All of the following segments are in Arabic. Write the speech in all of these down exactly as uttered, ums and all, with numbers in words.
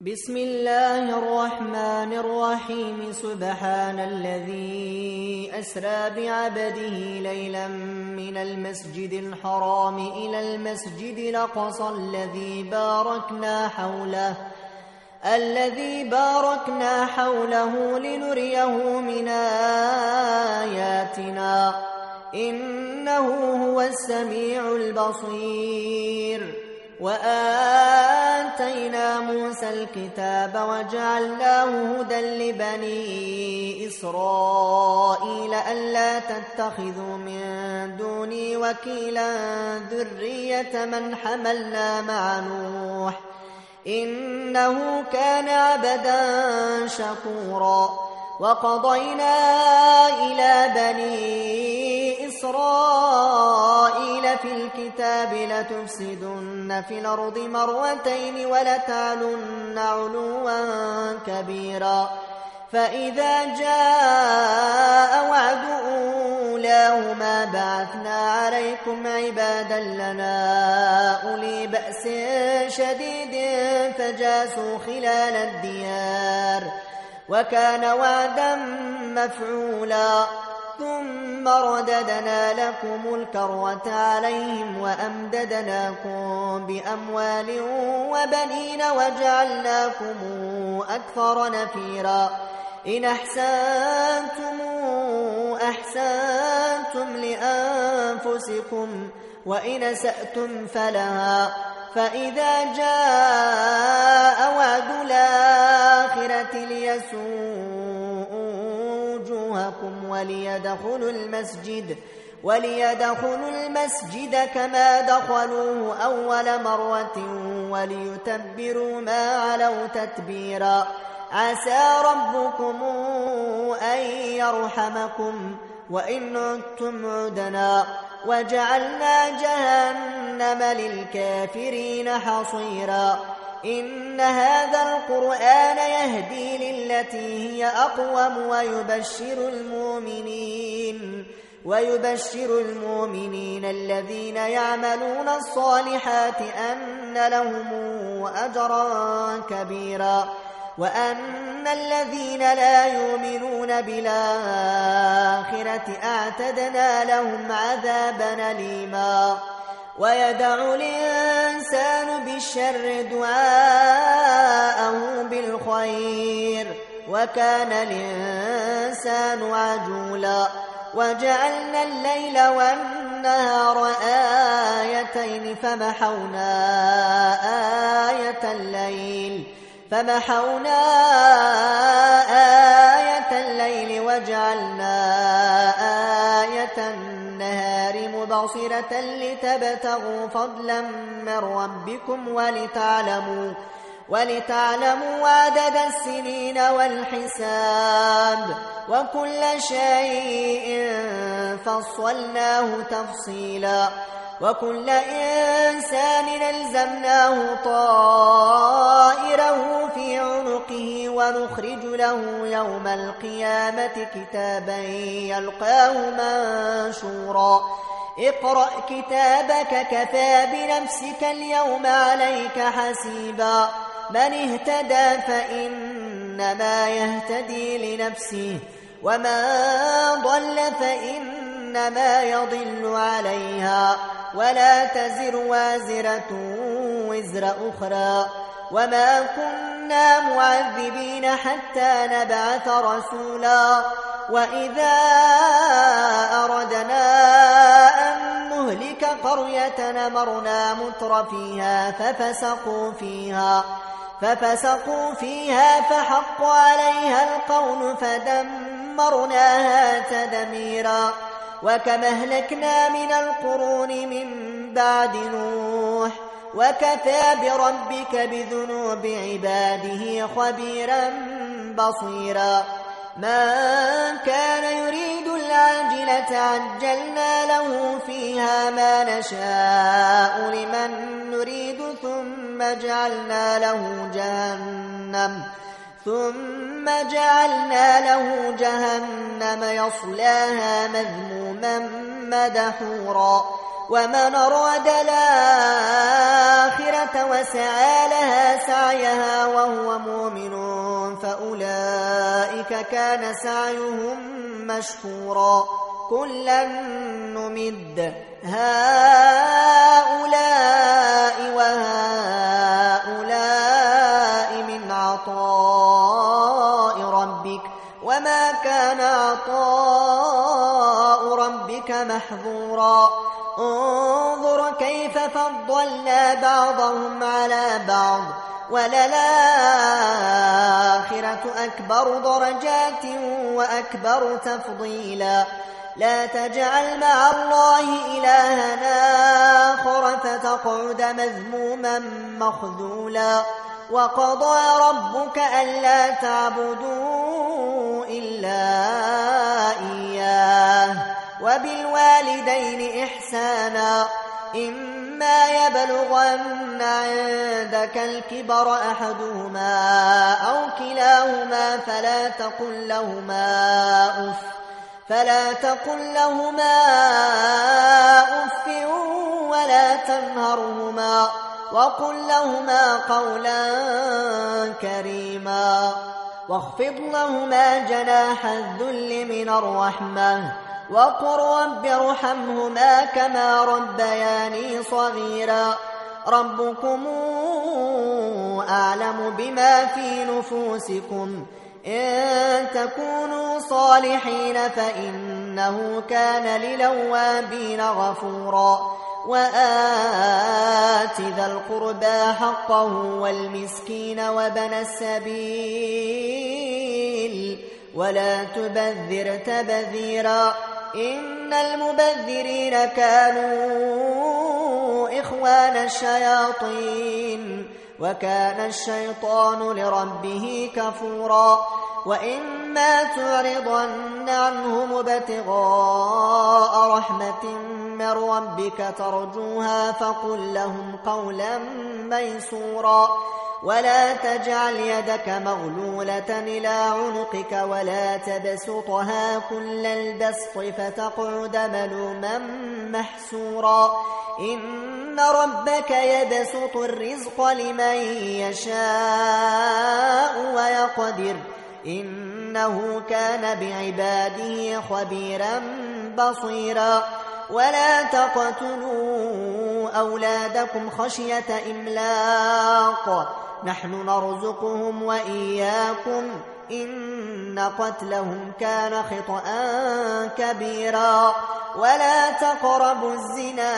بسم الله الرحمن الرحيم. سبحان الذي أسرى بعبده ليلا من المسجد الحرام إلى المسجد الأقصى الذي باركنا حوله الذي باركنا حوله لنريه من آياتنا إنه هو السميع البصير. وآتينا موسى الكتاب وجعلناه هدى لبني إسرائيل ألا تتخذوا من دوني وكيلا ذرية من حملنا مع نوح إنه كان عبدا شكورا. وقضينا إلى بني إسرائيل في الكتاب لتفسدن في الأرض مرتين ولتعلن علوا كبيرا. فإذا جاء وعد أولاهما بعثنا عليكم عبادا لنا أولي بأس شديد فجاسوا خلال الديار وكان وعدا مفعولا. ثم رددنا لكم الكرة عليهم وأمددناكم بأموال وبنين وجعلناكم أكثر نفيرا. إن أحسنتم أحسنتم لأنفسكم وإن أسأتم فلها. فإذا جاء وعد الآخرة ليسوءوا وجوهكم وليدخلوا المسجد وليدخلوا المسجد كما دخلوه أول مرة وليتبروا ما علوا تتبيرا. عسى ربكم أن يرحمكم وإن عدتم عدنا وجعلنا جهنم للكافرين حصيرا. إن هذا القرآن يهدي للتي هي أقوم ويبشر المؤمنين ويبشر المؤمنين الذين يعملون الصالحات أن لهم أجرا كبيرا وأن الذين لا يؤمنون بالآخرة أعتدنا لهم عذابا أليما. ويدع الإنسان بالشر دعاءه بالخير وكان الإنسان عجولا. وجعلنا الليل والنهار آيتين فمحونا آية الليل فمحونا آية الليل وجعلنا آية النهار مبصرة لتبتغوا فضلا من ربكم ولتعلموا ولتعلموا عدد السنين والحساب وكل شيء فصلناه تفصيلا. وكل إنسان ألزمناه طائره في عنقه ونخرج له يوم القيامة كتابا يلقاه منشورا. اقرأ كتابك كفى بنفسك اليوم عليك حسيبا. من اهتدى فإنما يهتدي لنفسه ومن ضل فإنما يضل عليها ولا تزر وازرة وزر أخرى. وما كنا معذبين حتى نبعث رسولا. وإذا أردنا أن نهلك قرية أمرنا متر فيها ففسقوا فيها ففسقوا فيها فحق عليها القول فدمرناها تدميرا. وكم أهلكنا من القرون من بعد نوح وكفى بربك بذنوب عباده خبيرا بصيرا. من كان يريد العاجلة عجلنا له فيها ما نشاء لمن نريد ثم جعلنا له جهنم ثم جعلنا له جهنم يصلاها مذموما مدحورا. ومن أراد الآخرة وسعى لها سعيها وهو مؤمن فأولئك كان سعيهم مشكورا كلا نمد هؤلاء وهؤلاء من عطاء ربك وما كان عطاء ربك محظورا انظر كيف فضلنا بعضهم على بعض وللآخرة أكبر درجات وأكبر تفضيلا لا تجعل مع الله إلها آخر فتقعد مذموما مخذولا وقضى ربك ألا تعبدوا إلا إياه وبالوالدين إحسانا إما يبلغن عندك الكبر أحدهما أو كلاهما فلا تقل لهما أف فلا تقل لهما أف ولا تنهرهما وقل لهما قولا كريما واخفض لهما جناح الذل من الرحمة وقل رب ارحمهما كما ربياني صغيرا ربكم أعلم بما في نفوسكم إن تكونوا صالحين فإنه كان للأوابين غفورا وآت ذا القربى حقه والمسكين وابن السبيل ولا تبذر تبذيرا إن المبذرين كانوا إخوان الشياطين وكان الشيطان لربه كفورا وإما تعرضن عنهم ابتغاء رحمة من ربك ترجوها فقل لهم قولا ميسورا ولا تجعل يدك مغلولة إلى عنقك ولا تبسطها كل البسط فتقعد ملوما محسورا إن ربك يبسط الرزق لمن يشاء ويقدر إنه كان بعباده خبيرا بصيرا ولا تقتلوا أولادكم خشية إملاق نحن نرزقهم وإياكم إن قتلهم كان خطأ كبيرا ولا تقربوا الزنا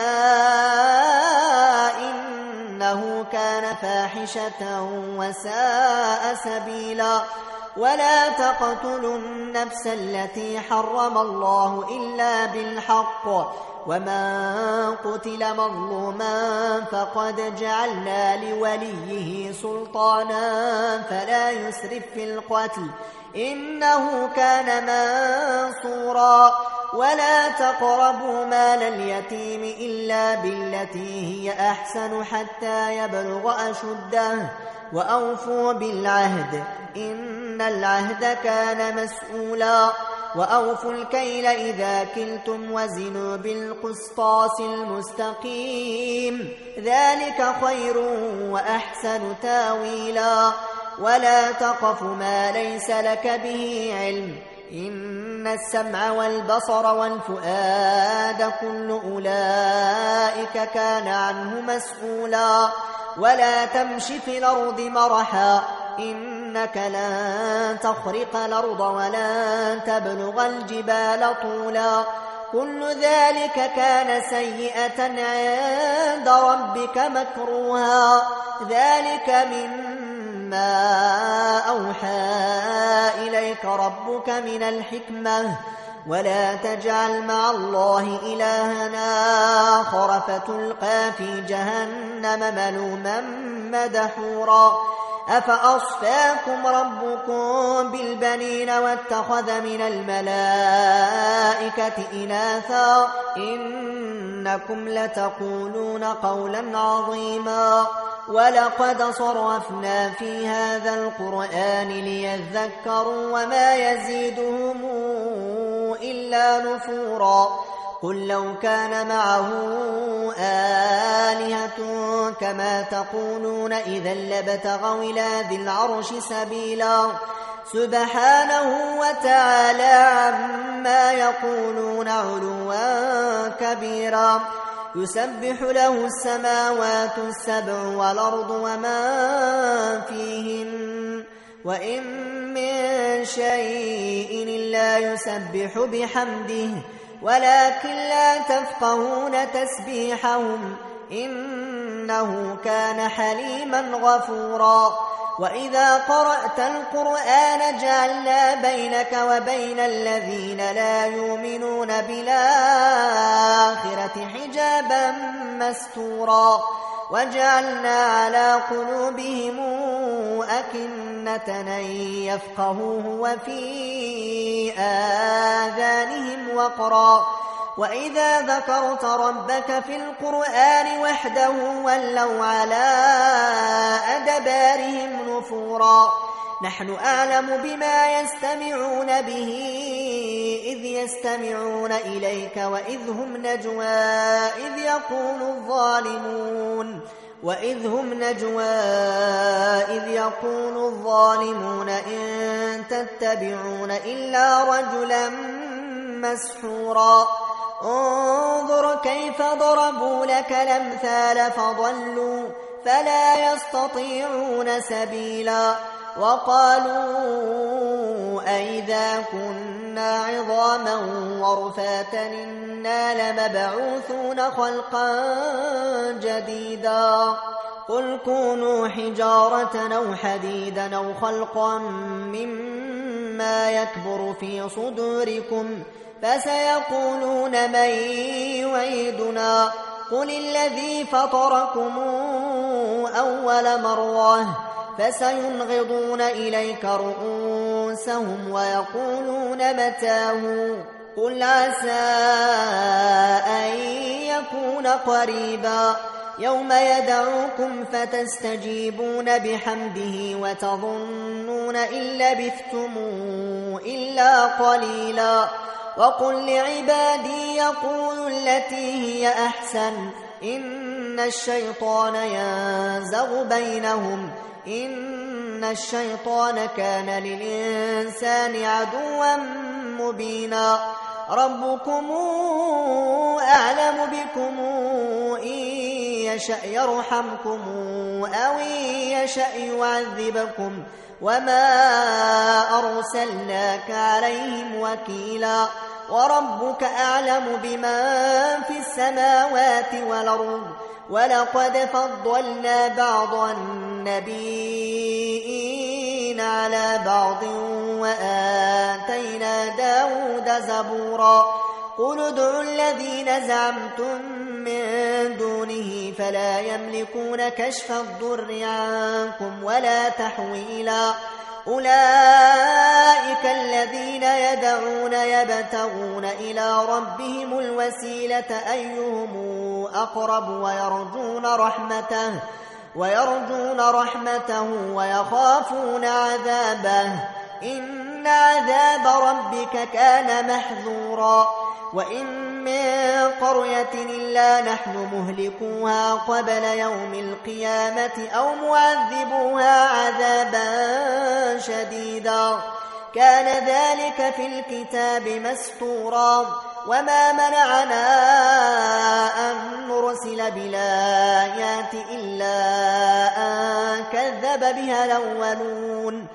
إنه كان فاحشة وساء سبيلا ولا تقتلوا النفس التي حرم الله إلا بالحق ومن قتل مظلوما فقد جعلنا لوليه سلطانا فلا يسرف في القتل إنه كان منصورا ولا تقربوا مال اليتيم إلا بالتي هي أحسن حتى يبلغ أشده وأوفوا بالعهد إن العهد كان مسؤولا وأوفوا الكيل إذا كلتم وزنوا بالقسطاس المستقيم ذلك خير وأحسن تاويلا ولا تقف ما ليس لك به علم إن السمع والبصر والفؤاد كل أولئك كان عنه مسؤولا ولا تمش في الأرض مرحا إنك لن تخرق الأرض ولن تبلغ الجبال طولا كل ذلك كان سيئة عند ربك مكروها ذلك مما أوحى إليك ربك من الحكمة ولا تجعل مع الله إلها آخر فتلقى في جهنم ملوما مدحورا أفأصفاكم ربكم بالبنين واتخذ من الملائكة إناثا إنكم لتقولون قولا عظيما ولقد صرفنا في هذا القرآن ليذكروا وما يزيدهم إلا نفورا قل لو كان معه آلهة كما تقولون إذا لابتغوا إلى ذي العرش سبيلا سبحانه وتعالى عما يقولون علوا كبيرا يسبح له السماوات السبع والأرض وما فيهن وإن من شيء إلا يسبح بحمده ولكن لا تفقهون تسبيحهم إنه كان حليما غفورا وإذا قرأت القرآن جعلنا بينك وبين الذين لا يؤمنون بالآخرة حجابا مستورا وجعلنا على قلوبهم أكنة أن يفقهوه وفي آذانهم وقرا وإذا ذكرت ربك في القرآن وحده ولوا على أدبارهم نفورا نحن أعلم بما يستمعون به إذ يستمعون إليك وإذ هم نجوى إذ يقول الظالمون وإذ هم نجوى إذ يقول الظالمون إن تتبعون إلا رجلا مسحورا انظر كيف ضربوا لك الأمثال فضلوا فلا يستطيعون سبيلا وقالوا أئذا كنا عظاما ورفاتا إنا لمبعوثون خلقا جديدا قل كونوا حجارة أو حديدا أو خلقا مما يكبر في صدوركم فسيقولون من يعيدنا قل الذي فطركم أول مرة فسينغضون إليك رؤوسهم ويقولون متاه قل عسى أن يكون قريبا يوم يدعوكم فتستجيبون بحمده وتظنون إن لبثتم إلا قليلا وقل لعبادي يقولوا التي هي أحسن إن الشيطان ينزغ بينهم إن الشيطان كان للإنسان عدوا مبينا ربكم أعلم بكم إن يشأ يرحمكم أو إن يشأ يعذبكم وما أرسلناك عليهم وكيلا وربك أعلم بمن في السماوات والأرض ولقد فضلنا بعض النبيين على بعض وآتينا داود زبورا قل ادعوا الذين زعمتم من دونه فلا يملكون كشف الضر عنكم ولا تحويلا أولئك الذين يدعون يبتغون إلى ربهم الوسيلة أيهم أقرب ويرجون رحمته ويرجون رحمته ويخافون عذابه إن عذاب ربك كان محذورا وإن من قرية إلا نحن مهلكوها قبل يوم القيامة أو معذبوها عذابا شديدا كان ذلك في الكتاب مسطورا وما منعنا أن نرسل بالآيات إلا أن كذب بها الأولون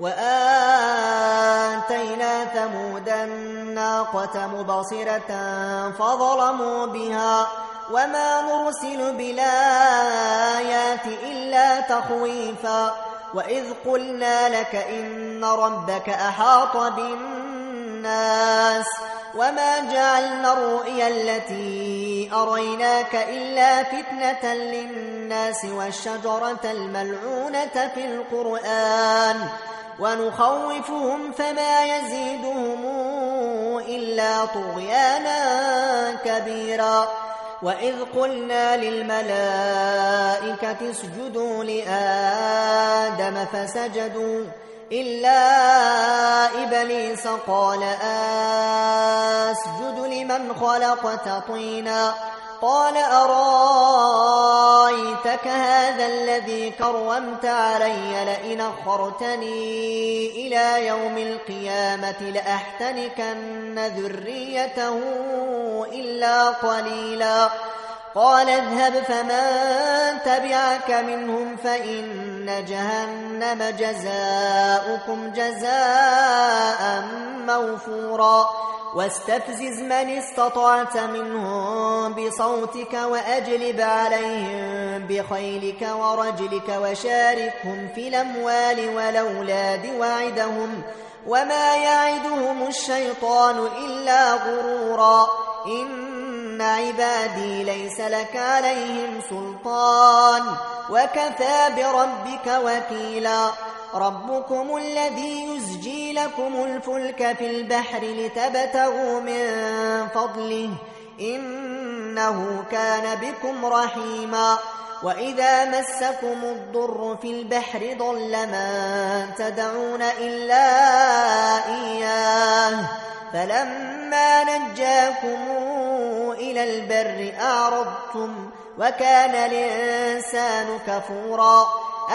وآتينا ثمود الناقة مبصرة فظلموا بها وما نرسل بالآيات إلا تخويفا وإذ قلنا لك إن ربك أحاط بالناس وما جعلنا الرؤيا التي أريناك إلا فتنة للناس والشجرة الملعونة في القرآن ونخوفهم فما يزيدهم إلا طغيانا كبيرا وإذ قلنا للملائكة اسجدوا لآدم فسجدوا إلا إبليس قال أسجد لمن خلقت طينا قال أرايتك هذا الذي كرمت علي لئن أخرتني إلى يوم القيامة لأحتنكن ذريته إلا قليلا قال اذهب فمن تبعك منهم فإن جهنم جزاؤكم جزاء موفورا واستفزز من استطعت منهم بصوتك وأجلب عليهم بخيلك ورجلك وشاركهم في الأموال والأولاد وعدهم وما يعدهم الشيطان إلا غرورا إن عبادي ليس لك عليهم سلطان وكفى بربك وكيلا ربكم الذي يزجي لكم الفلك في البحر لتبتغوا من فضله إنه كان بكم رحيما وإذا مسكم الضر في البحر ضل من تدعون إلا إياه فلما نجاكم إلى البر أعرضتم وكان الإنسان كفورا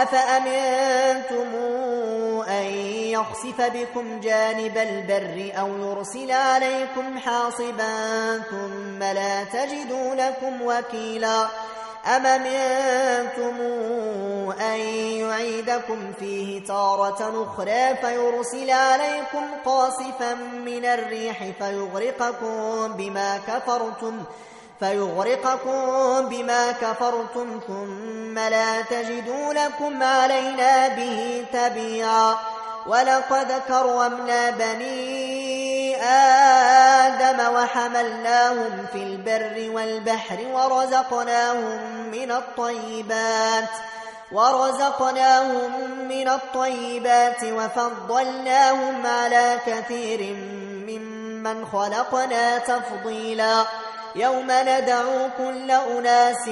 أفأمنتم أن يخسف بكم جانب البر أو يرسل عليكم حاصبا ثم لا تجدوا لكم وكيلا أم أمنتم أن يعيدكم فيه تارة أخرى فيرسل عليكم قاصفا من الريح فيغرقكم بما كفرتم فيغرقكم بما كفرتم ثم لا تجدوا لكم علينا به تبيعا ولقد كرمنا بني آدم وحملناهم في البر والبحر ورزقناهم من الطيبات ورزقناهم من الطيبات وفضلناهم على كثير ممن خلقنا تفضيلا يوم ندعو كل أناس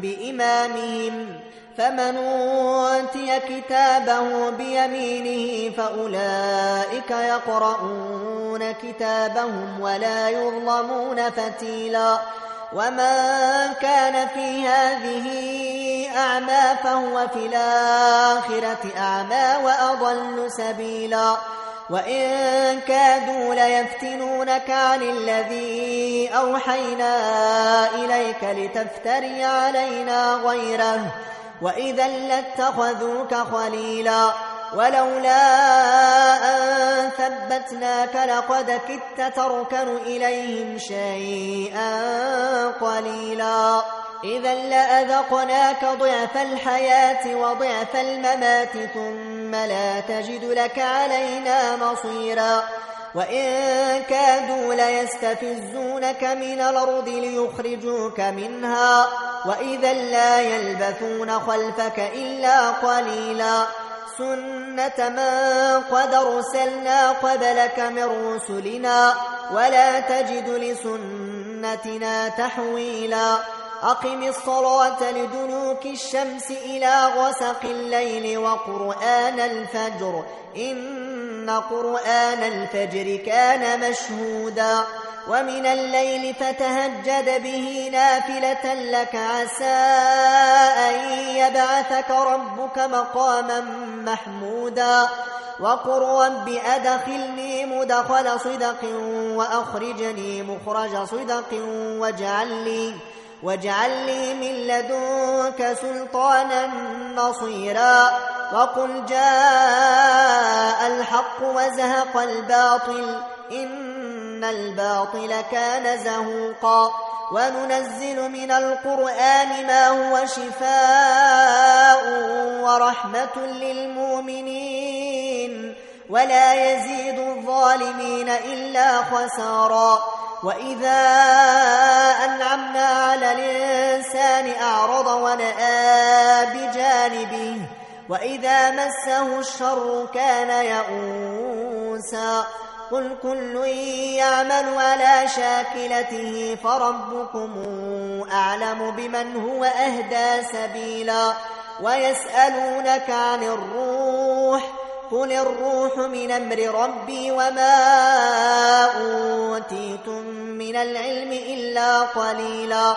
بإمامهم فمن أوتي كتابه بيمينه فأولئك يقرؤون كتابهم ولا يظلمون فتيلا ومن كان في هذه أعمى فهو في الآخرة أعمى وأضل سبيلا وإن كادوا ليفتنونك عن الذي أوحينا إليك لتفتري علينا غيره وإذا لاتخذوك خليلا ولولا أن ثبتناك لقد كدت تركن إليهم شيئا قليلا إذا لأذقناك ضعف الحياة وضعف الممات ثم لا تجد لك علينا نصيرا وإن كادوا ليستفزونك من الأرض ليخرجوك منها وإذا لا يلبثون خلفك إلا قليلا سنة من قد أرسلنا قبلك من رسلنا ولا تجد لسنتنا تحويلا أقم الصلاة لدلوك الشمس إلى غسق الليل وقرآن الفجر إن قرآن الفجر كان مشهودا ومن الليل فتهجد به نافلة لك عسى أن يبعثك ربك مقاما محمودا وقل رب أدخلني مدخل صدق وأخرجني مخرج صدق واجعل لي واجعل لي من لدنك سلطانا نصيرا وقل جاء الحق وزهق الباطل إن الباطل كان زهوقا وننزل من القرآن ما هو شفاء ورحمة للمؤمنين ولا يزيد الظالمين إلا خسارا وإذا أنعمنا على الإنسان أعرض ونأى بجانبه وإذا مسه الشر كان يئوسا قل كل يعمل على شاكلته فربكم أعلم بمن هو أهدى سبيلا ويسألونك عن الروح قل الروح من أمر ربي وما أوتيتم من العلم إلا قليلا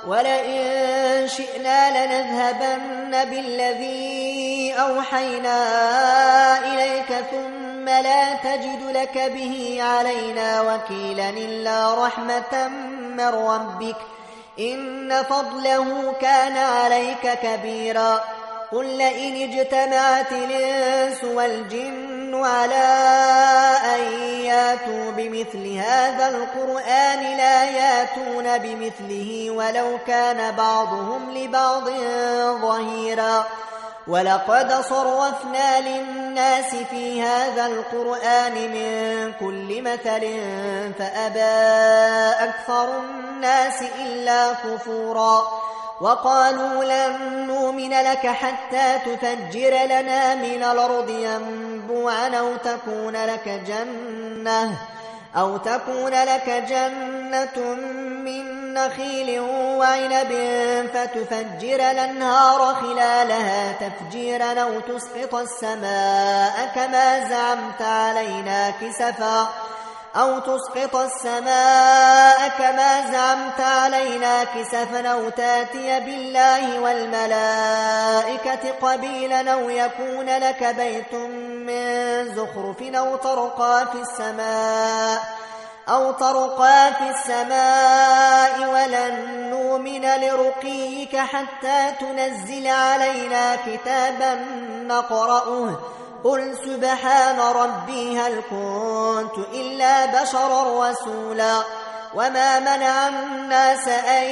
ولئن شئنا لنذهبن بالذي أوحينا إليك ثم لا تجد لك به علينا وكيلا إلا رحمة من ربك إن فضله كان عليك كبيرا قل لئن اجتمعت الإنس والجن على أن ياتوا بمثل هذا القرآن لا ياتون بمثله ولو كان بعضهم لبعض ظهيرا ولقد صرفنا للناس في هذا القرآن من كل مثل فأبى أكثر الناس إلا كفورا وقالوا لن نؤمن لك حتى تفجر لنا من الأرض ينبوعا أو تكون لك جنة أو تكون لك جنة من نخيل وعنب فتفجر الأنهار خلالها تفجيرا أو تسقط السماء كما زعمت علينا كسفا أو تسقط السماء كما زعمت علينا كسفا أو تاتي بالله والملائكة قبيلا أو يكون لك بيت من زخرف أو ترقى في السماء أو ترقى في السماء ولن نؤمن لرقيك حتى تنزل علينا كتابا نقرأه قل سبحان ربي هل كنت إلا بشرا رسولا وما منع الناس أن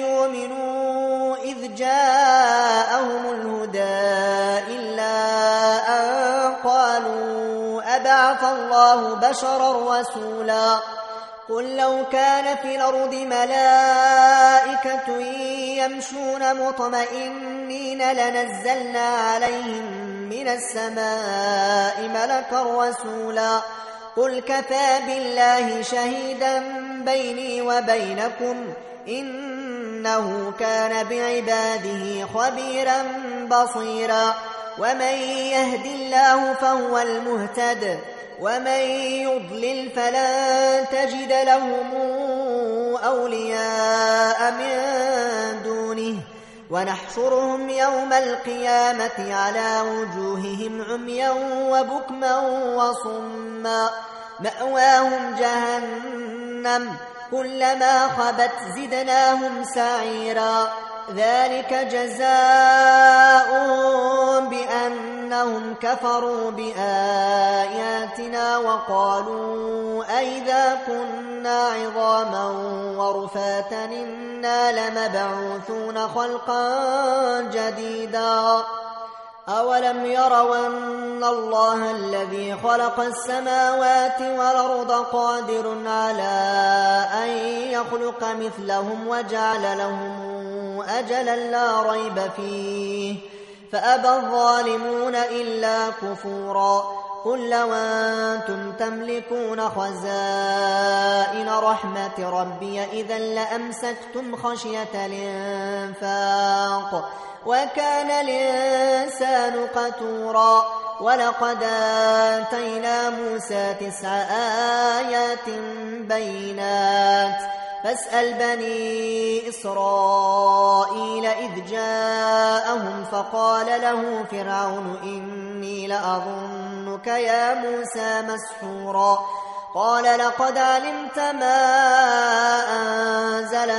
يؤمنوا إذ جاءهم الهدى إلا أن قالوا أبعث الله بشرا رسولا قل لو كان في الأرض ملائكة يمشون مطمئنين لنزلنا عليهم من السماء ملكا رسولا قل كفى بالله شهيدا بيني وبينكم إنه كان بعباده خبيرا بصيرا ومن يهد الله فهو المهتد ومن يضلل فلن تجد لهم أولياء من دونه ونحشرهم يوم القيامة على وجوههم عميا وبكما وصما مأواهم جهنم كلما خبت زدناهم سعيرا ذلك جزاؤهم بأنهم كفروا بآياتنا وقالوا أئذا كنا عظاما ورفاتا إنا لمبعوثون خلقا جديدا أولم يروا أن الله الذي خلق السماوات والأرض قادر على أن يخلق مثلهم وجعل لهم أجلا لا ريب فيه فأبى الظالمون إلا كفورا قل لو أنتم تملكون خزائن رحمة ربي إذا لأمسكتم خشية الإنفاق وكان الإنسان قتورا ولقد آتينا موسى تسع آيات بينات فاسأل بني إسرائيل إذ جاءهم فقال له فرعون إني لأظنك يا موسى مسحورا قال لقد علمت ما أنزل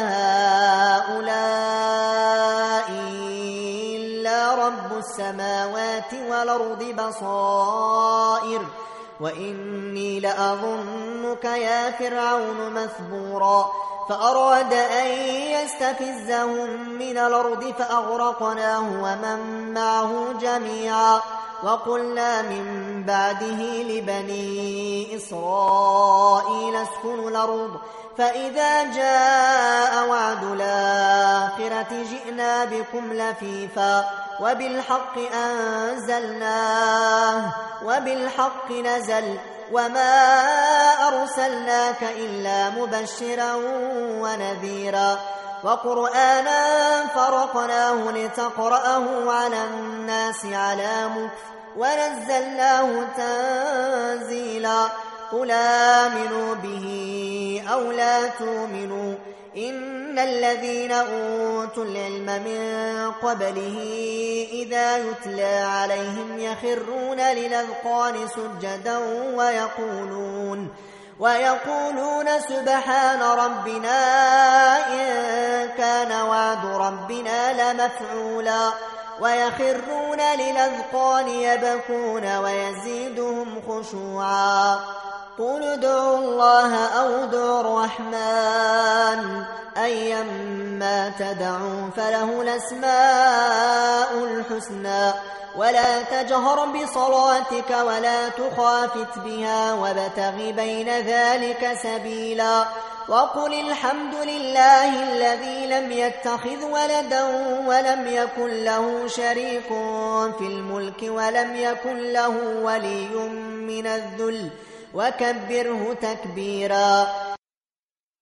هؤلاء إلا رب السماوات والأرض بصائر وإني لأظنك يا فرعون مثبورا فأراد أن يستفزهم من الأرض فأغرقناه ومن معه جميعا وقلنا من بعده لبني إسرائيل اسكنوا الأرض فإذا جاء وعد الآخرة جئنا بكم لفيفا وبالحق أنزلناه وبالحق نزل وما أرسلناك إلا مبشرا ونذيرا وقرآنا فرقناه لتقرأه على الناس على مكث ونزلناه تنزيلا قل آمنوا به أو لا تؤمنوا إن الذين أوتوا العلم من قبله إذا يتلى عليهم يخرون للأذقان سجدا ويقولون ويقولون سبحان ربنا إن كان وعد ربنا لمفعولا ويخرون للأذقان يبكون ويزيدهم خشوعا قل ادعوا الله أو ادعوا الرحمن أيما تدعوا فله الأسماء الحسنى ولا تجهر بصلاتك ولا تخافت بها وابتغ بين ذلك سبيلا وقل الحمد لله الذي لم يتخذ ولدا ولم يكن له شريك في الملك ولم يكن له ولي من الذل وكبره تكبيرا